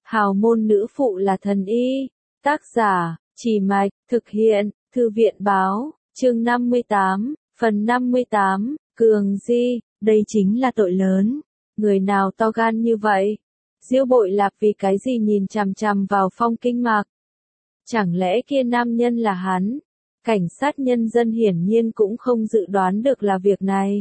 Hào môn nữ phụ là thần y. Tác giả, Chỉ Mạch, thực hiện, Thư viện báo, chương 58, phần 58, Cường Di, đây chính là tội lớn. Người nào to gan như vậy? Diêu Bội Lạp vì cái gì nhìn chằm chằm vào Phong Kinh Mạc? Chẳng lẽ kia nam nhân là hắn? Cảnh sát nhân dân hiển nhiên cũng không dự đoán được là việc này.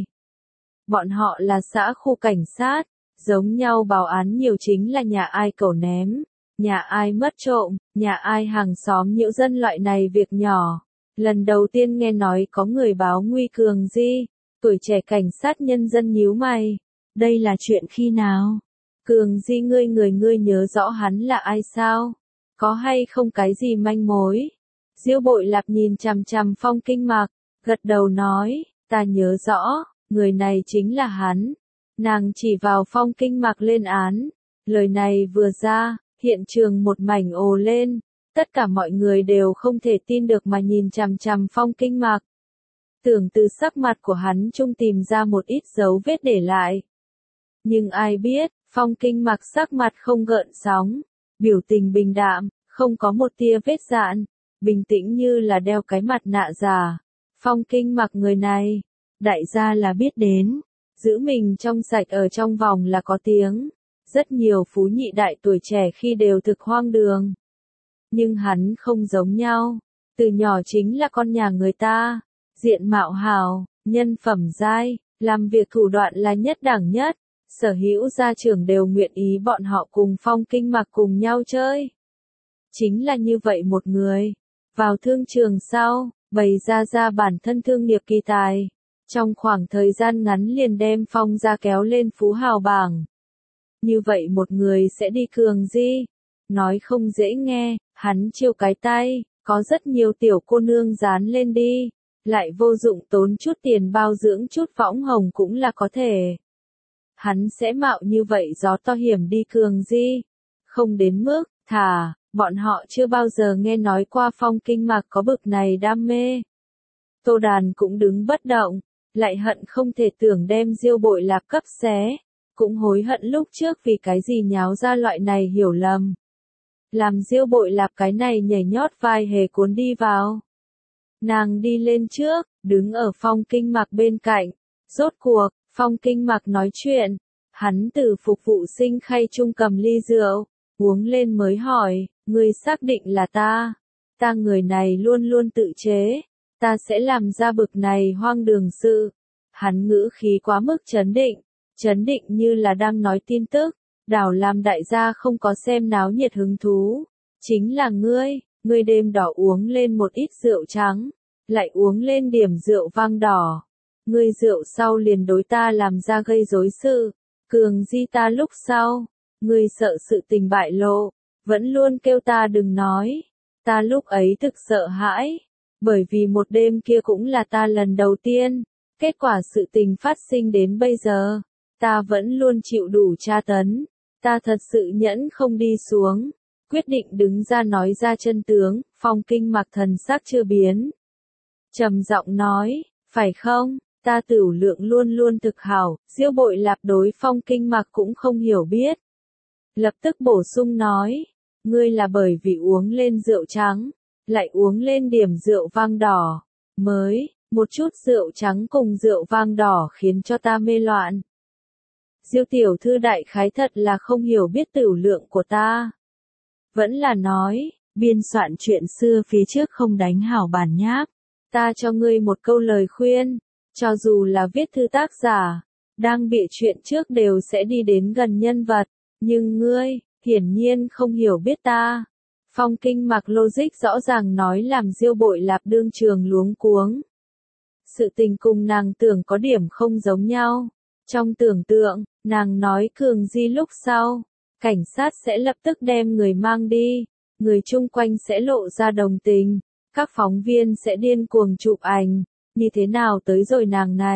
Bọn họ là xã khu cảnh sát, giống nhau báo án nhiều chính là nhà ai cẩu ném, nhà ai mất trộm, nhà ai hàng xóm nhiễu dân loại này việc nhỏ. Lần đầu tiên nghe nói có người báo nguy Cường Di, Tuổi Trẻ cảnh sát nhân dân nhíu mày. Đây là chuyện khi nào? Cường Di ngươi nhớ rõ hắn là ai sao? Có hay không cái gì manh mối? Diêu Bội Lạp nhìn chằm chằm Phong Kinh Mạc, gật đầu nói, ta nhớ rõ, người này chính là hắn. Nàng chỉ vào Phong Kinh Mạc lên án. Lời này vừa ra, hiện trường một mảnh ồ lên. Tất cả mọi người đều không thể tin được mà nhìn chằm chằm Phong Kinh Mạc. Tưởng từ sắc mặt của hắn trung tìm ra một ít dấu vết để lại. Nhưng ai biết, Phong Kinh Mạc sắc mặt không gợn sóng, biểu tình bình đạm, không có một tia vết dạn, bình tĩnh như là đeo cái mặt nạ giả. Phong Kinh Mạc người này, đại gia là biết đến, giữ mình trong sạch ở trong vòng là có tiếng. Rất nhiều phú nhị đại tuổi trẻ khi đều thực hoang đường. Nhưng hắn không giống nhau, từ nhỏ chính là con nhà người ta, diện mạo hào, nhân phẩm giai, làm việc thủ đoạn là nhất đẳng nhất, sở hữu gia trưởng đều nguyện ý bọn họ cùng Phong Kinh Mạc cùng nhau chơi. Chính là như vậy một người, vào thương trường sau, bày ra bản thân thương nghiệp kỳ tài, trong khoảng thời gian ngắn liền đem Phong gia kéo lên phú hào bảng. Như vậy một người sẽ đi Cường Di, nói không dễ nghe, hắn chiêu cái tay, có rất nhiều tiểu cô nương dán lên đi, lại vô dụng tốn chút tiền bao dưỡng chút võng hồng cũng là có thể. Hắn sẽ mạo như vậy gió to hiểm đi Cường Di, không đến mức, bọn họ chưa bao giờ nghe nói qua Phong Kinh Mạc có bực này đam mê. Tô Đàn cũng đứng bất động, lại hận không thể tưởng đem Diêu Bội Lạp cấp xé, cũng hối hận lúc trước vì cái gì nháo ra loại này hiểu lầm. Làm Diêu Bội Lạp cái này nhảy nhót vai hề cuốn đi vào. Nàng đi lên trước, đứng ở Phong Kinh Mạc bên cạnh. Rốt cuộc, Phong Kinh Mạc nói chuyện, hắn từ phục vụ sinh khay chung cầm ly rượu, uống lên mới hỏi, ngươi xác định là ta? Ta người này luôn luôn tự chế, ta sẽ làm ra bực này hoang đường sự. Hắn ngữ khí quá mức chấn định như là đang nói tin tức, đảo làm đại gia không có xem náo nhiệt hứng thú. Chính là ngươi đêm đỏ uống lên một ít rượu trắng, lại uống lên điểm rượu vang đỏ. Ngươi rượu sau liền đối ta làm ra gây rối sự, Cường Di ta lúc sau, ngươi sợ sự tình bại lộ, vẫn luôn kêu ta đừng nói. Ta lúc ấy thực sợ hãi, bởi vì một đêm kia cũng là ta lần đầu tiên, kết quả sự tình phát sinh đến bây giờ, ta vẫn luôn chịu đủ tra tấn, ta thật sự nhẫn không đi xuống, quyết định đứng ra nói ra chân tướng. Phong Kinh Mạc thần sắc chưa biến, trầm giọng nói, phải không? Ta tửu lượng luôn luôn thực hảo. Diêu Bội Lạp đối Phong Kinh Mạc cũng không hiểu biết, lập tức bổ sung nói, ngươi là bởi vì uống lên rượu trắng, lại uống lên điểm rượu vang đỏ, mới, một chút rượu trắng cùng rượu vang đỏ khiến cho ta mê loạn. Diêu tiểu thư đại khái thật là không hiểu biết tửu lượng của ta. Vẫn là nói, biên soạn chuyện xưa phía trước không đánh hảo bản nháp. Ta cho ngươi một câu lời khuyên, cho dù là viết thư tác giả, đang bịa chuyện trước đều sẽ đi đến gần nhân vật, nhưng ngươi, hiển nhiên không hiểu biết ta. Phong Kinh Mạc logic rõ ràng nói làm Diêu Bội Lạp đương trường luống cuống. Sự tình cùng nàng tưởng có điểm không giống nhau. Trong tưởng tượng, nàng nói Cường Di lúc sau, cảnh sát sẽ lập tức đem người mang đi, người chung quanh sẽ lộ ra đồng tình, các phóng viên sẽ điên cuồng chụp ảnh, như thế nào tới rồi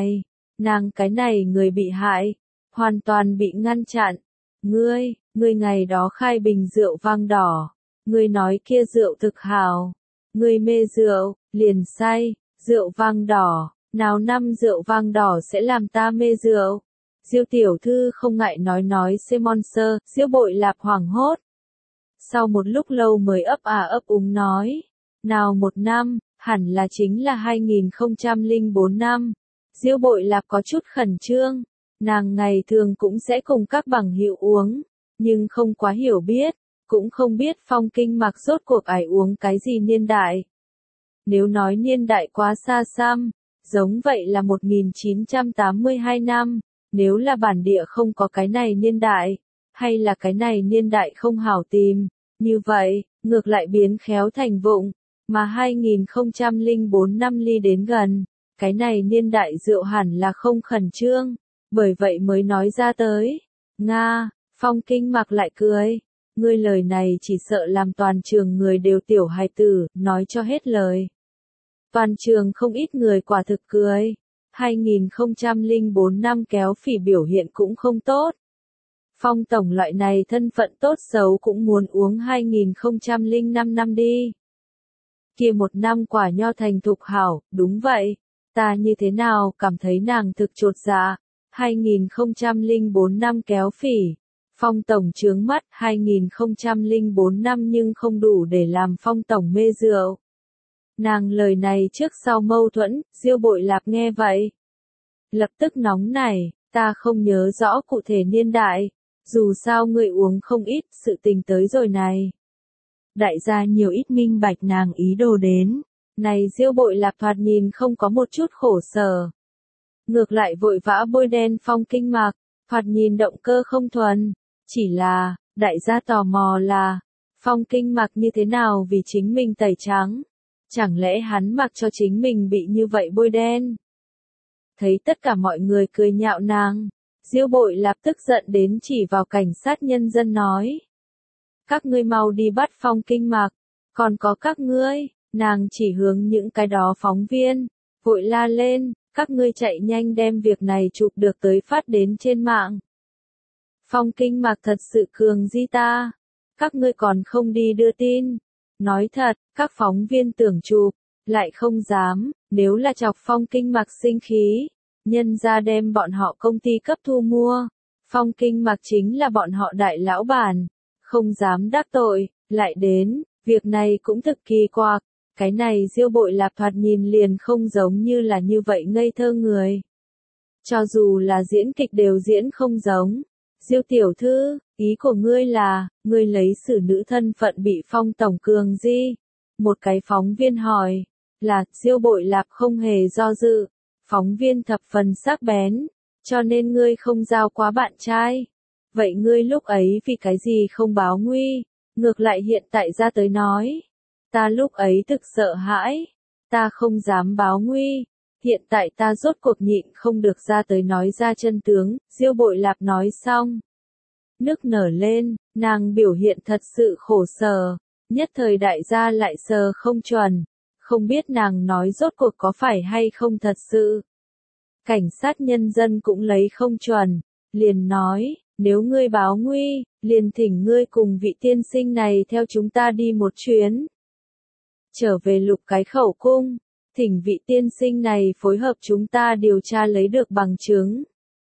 nàng cái này người bị hại, hoàn toàn bị ngăn chặn. Ngươi ngày đó khai bình rượu vang đỏ, ngươi nói kia rượu thực hảo, ngươi mê rượu, liền say, rượu vang đỏ, nào năm rượu vang đỏ sẽ làm ta mê rượu. Diêu tiểu thư không ngại nói Monster. Diêu Bội Lạp hoảng hốt. Sau một lúc lâu mới ấp úng nói. Nào 1 năm, hẳn là chính là 2004 năm. Diêu Bội Lạp có chút khẩn trương. Nàng ngày thường cũng sẽ cùng các bằng hữu uống, nhưng không quá hiểu biết, cũng không biết Phong Kinh Mạc rốt cuộc ải uống cái gì niên đại. Nếu nói niên đại quá xa xăm, giống vậy là 1982 năm, nếu là bản địa không có cái này niên đại, hay là cái này niên đại không hảo tìm, như vậy, ngược lại biến khéo thành vụng, mà 2004 năm ly đến gần, cái này niên đại rượu hẳn là không khẩn trương, bởi vậy mới nói ra tới. Nga, Phong Kinh Mạc lại cười. Ngươi lời này chỉ sợ làm toàn trường người đều tiểu hài tử, nói cho hết lời. Toàn trường không ít người quả thực cười. 2004 năm kéo phỉ biểu hiện cũng không tốt. Phong tổng loại này thân phận tốt xấu cũng muốn uống 2005 năm đi. Kia 1 năm quả nho thành thục hảo, đúng vậy. Ta như thế nào cảm thấy nàng thực chột dạ. 2004 năm kéo phỉ. Phong tổng chướng mắt 2004 năm nhưng không đủ để làm Phong tổng mê rượu. Nàng lời này trước sau mâu thuẫn, Diêu Bội Lạp nghe vậy. Lập tức nóng nảy, ta không nhớ rõ cụ thể niên đại, dù sao người uống không ít, sự tình tới rồi này. Đại gia nhiều ít minh bạch nàng ý đồ đến, này Diêu Bội Lạp thoạt nhìn không có một chút khổ sở. Ngược lại vội vã bôi đen Phong Kinh Mạc, thoạt nhìn động cơ không thuần, chỉ là, đại gia tò mò là, Phong Kinh Mạc như thế nào vì chính mình tẩy trắng, chẳng lẽ hắn mặc cho chính mình bị như vậy bôi đen. Thấy tất cả mọi người cười nhạo nàng, Diêu Bội Lạp tức giận đến chỉ vào cảnh sát nhân dân nói. Các ngươi mau đi bắt Phong Kinh Mạc, còn có các ngươi, nàng chỉ hướng những cái đó phóng viên, vội la lên, các ngươi chạy nhanh đem việc này chụp được tới phát đến trên mạng. Phong Kinh Mạc thật sự cường di ta, các ngươi còn không đi đưa tin. Nói thật, các phóng viên tưởng chụp, lại không dám, nếu là chọc Phong Kinh Mạc sinh khí, nhân ra đem bọn họ công ty cấp thu mua. Phong Kinh Mạc chính là bọn họ đại lão bản, không dám đắc tội, lại đến, việc này cũng thực kỳ quặc. Cái này Diêu Bội Lạp thoạt nhìn liền không giống như là như vậy ngây thơ người. Cho dù là diễn kịch đều diễn không giống. Diêu tiểu thư, ý của ngươi là, ngươi lấy xử nữ thân phận bị Phong tổng cường di. Một cái phóng viên hỏi, là, Diêu Bội Lạp không hề do dự. Phóng viên thập phần sắc bén, cho nên ngươi không giao quá bạn trai. Vậy ngươi lúc ấy vì cái gì không báo nguy, ngược lại hiện tại ra tới nói. Ta lúc ấy thực sợ hãi, ta không dám báo nguy, hiện tại ta rốt cuộc nhịn không được ra tới nói ra chân tướng, Diêu Bội Lạp nói xong. Nức nở lên, nàng biểu hiện thật sự khổ sở, nhất thời đại gia lại sờ không chuẩn, không biết nàng nói rốt cuộc có phải hay không thật sự. Cảnh sát nhân dân cũng lấy không chuẩn, liền nói, nếu ngươi báo nguy, liền thỉnh ngươi cùng vị tiên sinh này theo chúng ta đi một chuyến. Trở về Lục cái khẩu cung, thỉnh vị tiên sinh này phối hợp chúng ta điều tra lấy được bằng chứng.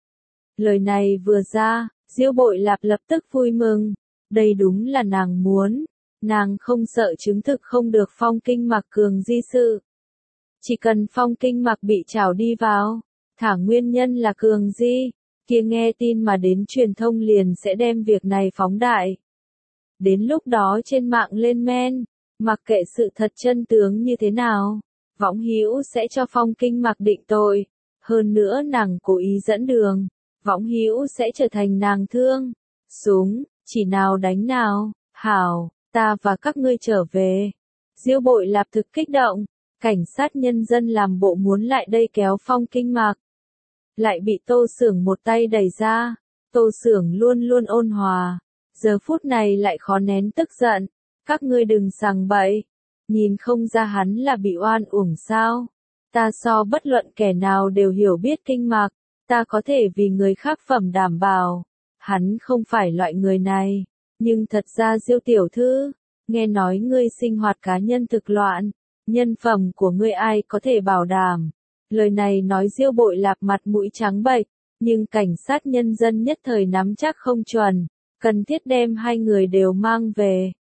Lời này vừa ra, Diêu Bội Lạp lập tức vui mừng, đây đúng là nàng muốn, nàng không sợ chứng thực không được Phong Kinh Mạc cường di sự. Chỉ cần Phong Kinh Mạc bị trảo đi vào, thả nguyên nhân là cường di, kia nghe tin mà đến truyền thông liền sẽ đem việc này phóng đại. Đến lúc đó trên mạng lên men, mặc kệ sự thật chân tướng như thế nào, võng hữu sẽ cho Phong Kinh Mạc định tội, hơn nữa nàng cố ý dẫn đường, võng hữu sẽ trở thành nàng thương. Súng, chỉ nào đánh nào, hảo, ta và các ngươi trở về. Diêu Bội Lạp thực kích động, cảnh sát nhân dân làm bộ muốn lại đây kéo Phong Kinh Mạc. Lại bị Tô Xưởng một tay đẩy ra, Tô Xưởng luôn luôn ôn hòa, giờ phút này lại khó nén tức giận, các ngươi đừng sằng bậy, nhìn không ra hắn là bị oan uổng sao, ta so bất luận kẻ nào đều hiểu biết Kinh Mạc, ta có thể vì người khác phẩm đảm bảo, hắn không phải loại người này, nhưng thật ra Diêu tiểu thư, nghe nói ngươi sinh hoạt cá nhân thực loạn, nhân phẩm của ngươi ai có thể bảo đảm. Lời này nói Diêu Bội Lạp mặt mũi trắng bệch, nhưng cảnh sát nhân dân nhất thời nắm chắc không chuẩn, cần thiết đem hai người đều mang về.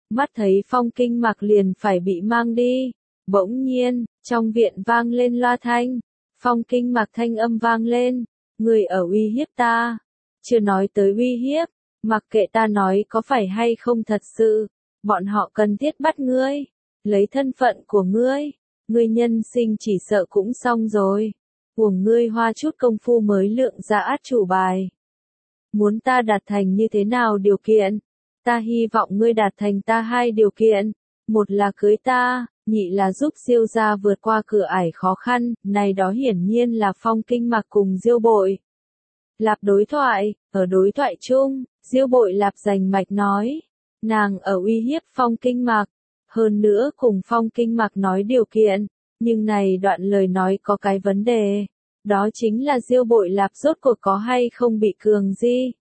mắt thấy Phong Kinh Mặc liền phải bị mang đi. Bỗng nhiên, trong viện vang lên loa thanh. Phong Kinh Mặc thanh âm vang lên, người ở uy hiếp ta. Chưa nói tới uy hiếp, mặc kệ ta nói có phải hay không thật sự, bọn họ cần thiết bắt ngươi, lấy thân phận của ngươi nhân sinh chỉ sợ cũng xong rồi. Uổng ngươi hoa chút công phu mới lượng ra át chủ bài. Muốn ta đạt thành như thế nào điều kiện? Ta hy vọng ngươi đạt thành ta 2 điều kiện. Một là cưới ta, nhị là giúp Diêu gia vượt qua cửa ải khó khăn. Này đó hiển nhiên là Phong Kinh Mặc cùng Diêu Bội Lạp đối thoại. Ở đối thoại chung, Diêu Bội Lạp rành mạch nói, nàng ở uy hiếp Phong Kinh Mặc, hơn nữa cùng Phong Kinh Mặc nói điều kiện. Nhưng này đoạn lời nói có cái vấn đề, đó chính là Diêu Bội Lạp rốt cuộc có hay không bị Cường Di.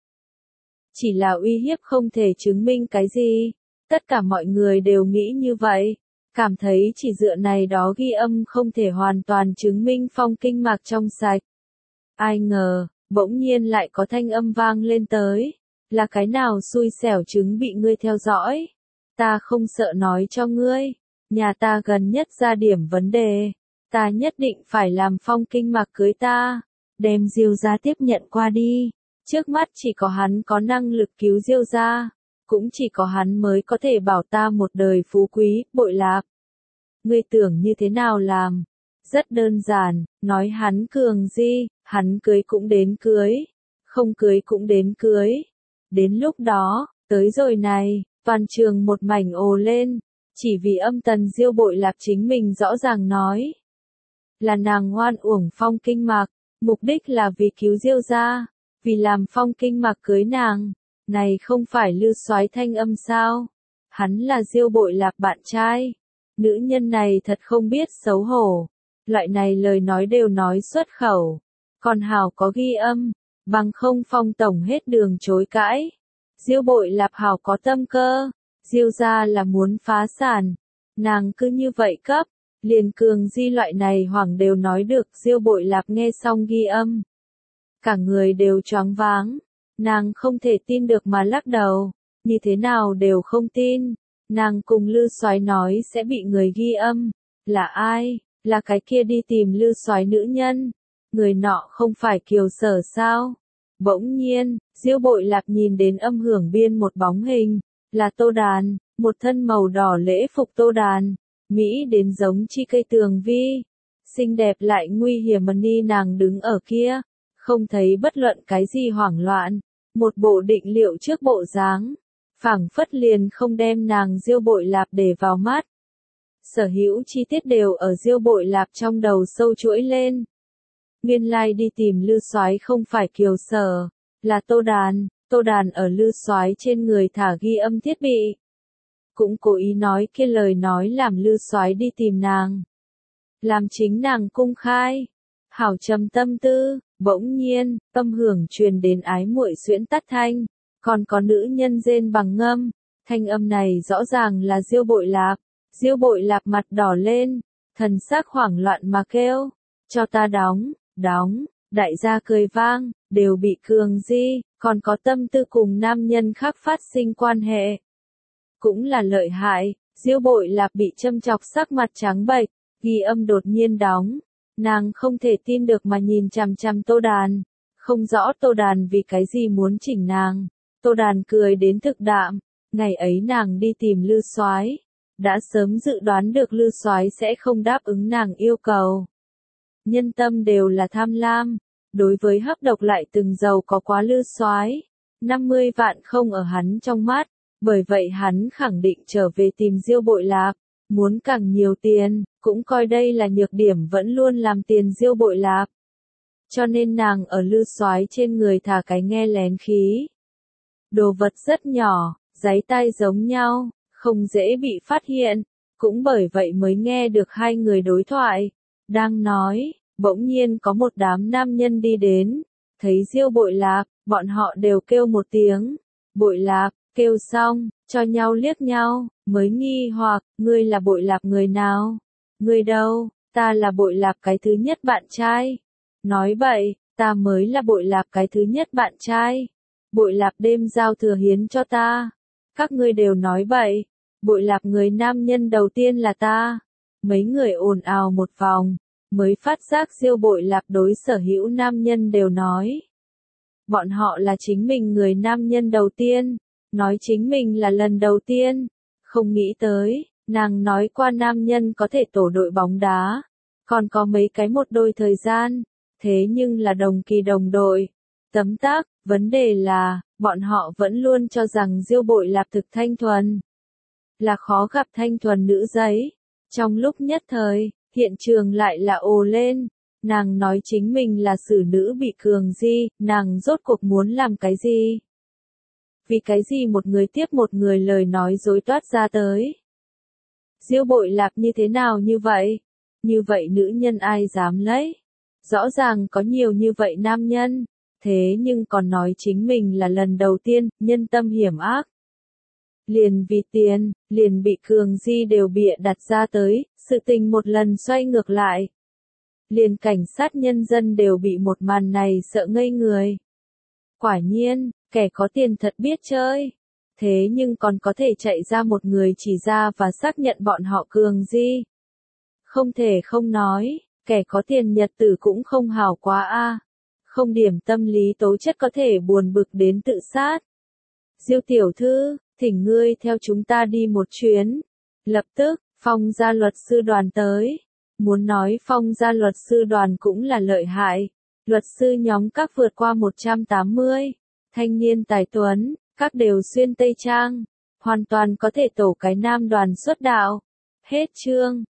Chỉ là uy hiếp không thể chứng minh cái gì. Tất cả mọi người đều nghĩ như vậy, cảm thấy chỉ dựa này đó ghi âm không thể hoàn toàn chứng minh Phong Kinh Mặc trong sạch. Ai ngờ, bỗng nhiên lại có thanh âm vang lên tới, là cái nào xui xẻo chứng bị ngươi theo dõi. Ta không sợ nói cho ngươi, nhà ta gần nhất ra điểm vấn đề, ta nhất định phải làm Phong Kinh Mặc cưới ta, đem Diêu gia tiếp nhận qua đi. Trước mắt chỉ có hắn có năng lực cứu Diêu gia, cũng chỉ có hắn mới có thể bảo ta một đời phú quý. Bội Lạp, ngươi tưởng như thế nào làm? Rất đơn giản, nói hắn Cường Di, hắn cưới cũng đến cưới, không cưới cũng đến cưới. Đến lúc đó, tới rồi này, toàn trường một mảnh ồ lên, chỉ vì âm tần Diêu Bội Lạp chính mình rõ ràng nói, là nàng oan uổng Phong Kinh Mặc, mục đích là vì cứu Diêu gia, vì làm Phong Kinh Mặc cưới nàng. Này không phải Lư Soái thanh âm sao? Hắn là Diêu Bội Lạp bạn trai. Nữ nhân này thật không biết xấu hổ. Loại này lời nói đều nói xuất khẩu. Còn hảo có ghi âm, bằng không Phong tổng hết đường chối cãi. Diêu Bội Lạp hảo có tâm cơ. Diêu gia là muốn phá sản. Nàng cứ như vậy cấp, liền Cường Di loại này hoảng đều nói được. Diêu Bội Lạp nghe xong ghi âm, cả người đều choáng váng. Nàng không thể tin được mà lắc đầu, như thế nào đều không tin. Nàng cùng Lư Soái nói sẽ bị người ghi âm. Là ai? Là cái kia đi tìm Lư Soái nữ nhân. Người nọ không phải Kiều Sở sao? Bỗng nhiên, Diêu Bội Lạp nhìn đến âm hưởng biên một bóng hình, là Tô Đàn, một thân màu đỏ lễ phục Tô Đàn, Mỹ đến giống chi cây tường vi. Xinh đẹp lại nguy hiểm mà ni nàng đứng ở kia, không thấy bất luận cái gì hoảng loạn. Một bộ định liệu trước bộ dáng, phảng phất liền không đem nàng Diêu Bội Lạp để vào mắt. Sở hữu chi tiết đều ở Diêu Bội Lạp trong đầu sâu chuỗi lên. Nguyên lai đi tìm Lư Soái không phải Kiều Sở, là Tô Đàn. Tô Đàn ở Lư Soái trên người thả ghi âm thiết bị, cũng cố ý nói kia lời nói làm Lư Soái đi tìm nàng, làm chính nàng cung khai. Hảo trầm tâm tư. Bỗng nhiên, âm hưởng truyền đến ái muội xuyễn tắt thanh, còn có nữ nhân rên bằng ngâm. Thanh âm này rõ ràng là Diêu Bội Lạp. Diêu Bội Lạp mặt đỏ lên, thần sắc hoảng loạn mà kêu, cho ta đóng, đóng. Đại gia cười vang, đều bị Cường Di, còn có tâm tư cùng nam nhân khác phát sinh quan hệ. Cũng là lợi hại. Diêu Bội Lạp bị châm chọc sắc mặt trắng bệch, ghi âm đột nhiên đóng. Nàng không thể tin được mà nhìn chằm chằm Tô Đàn, không rõ Tô Đàn vì cái gì muốn chỉnh nàng. Tô Đàn cười đến thực đạm, ngày ấy nàng đi tìm Lư Soái, đã sớm dự đoán được Lư Soái sẽ không đáp ứng nàng yêu cầu. Nhân tâm đều là tham lam, đối với hấp độc lại từng giàu có quá Lư Soái, 50 vạn không ở hắn trong mắt, bởi vậy hắn khẳng định trở về tìm Diêu Bội Lạp. Muốn càng nhiều tiền, cũng coi đây là nhược điểm vẫn luôn làm tiền Diêu Bội Lạp. Cho nên nàng ở Lư Soái trên người thả cái nghe lén khí. Đồ vật rất nhỏ, giấy tay giống nhau, không dễ bị phát hiện, cũng bởi vậy mới nghe được hai người đối thoại. Đang nói, bỗng nhiên có một đám nam nhân đi đến, thấy Diêu Bội Lạp, bọn họ đều kêu một tiếng, Bội Lạp. Kêu xong, cho nhau liếc nhau, mới nghi hoặc, ngươi là Bội Lạp người nào? Ngươi đâu? Ta là Bội Lạp cái thứ nhất bạn trai. Nói bậy, ta mới là Bội Lạp cái thứ nhất bạn trai. Bội Lạp đêm giao thừa hiến cho ta. Các ngươi đều nói bậy. Bội Lạp người nam nhân đầu tiên là ta. Mấy người ồn ào một vòng, mới phát giác Diêu Bội Lạp đối sở hữu nam nhân đều nói. Bọn họ là chính mình người nam nhân đầu tiên, nói chính mình là lần đầu tiên, không nghĩ tới, nàng nói qua nam nhân có thể tổ đội bóng đá, còn có mấy cái một đôi thời gian, thế nhưng là đồng kỳ đồng đội. Tấm tắc, vấn đề là, bọn họ vẫn luôn cho rằng Diêu Bội Lạp thực thanh thuần, là khó gặp thanh thuần nữ giấy. Trong lúc nhất thời, hiện trường lại là ồ lên, nàng nói chính mình là xử nữ bị cường di, nàng rốt cuộc muốn làm cái gì? Vì cái gì một người tiếp một người lời nói dối toát ra tới? Diêu Bội Lạp như thế nào như vậy? Như vậy nữ nhân ai dám lấy? Rõ ràng có nhiều như vậy nam nhân, thế nhưng còn nói chính mình là lần đầu tiên, nhân tâm hiểm ác. Liền vì tiền, liền bị cường di đều bịa đặt ra tới, sự tình một lần xoay ngược lại. Liền cảnh sát nhân dân đều bị một màn này sợ ngây người. Quả nhiên, kẻ có tiền thật biết chơi. Thế nhưng còn có thể chạy ra một người chỉ ra và xác nhận bọn họ cường di. Không thể không nói, kẻ có tiền nhật tử cũng không hào quá a. Không điểm tâm lý tố chất có thể buồn bực đến tự sát. Diêu tiểu thư, thỉnh ngươi theo chúng ta đi một chuyến. Lập tức, Phong gia luật sư đoàn tới. Muốn nói Phong gia luật sư đoàn cũng là lợi hại. Luật sư nhóm các vượt qua 180. Thanh niên tài tuấn, các đều xuyên tây trang. Hoàn toàn có thể tổ cái nam đoàn xuất đạo. Hết chương.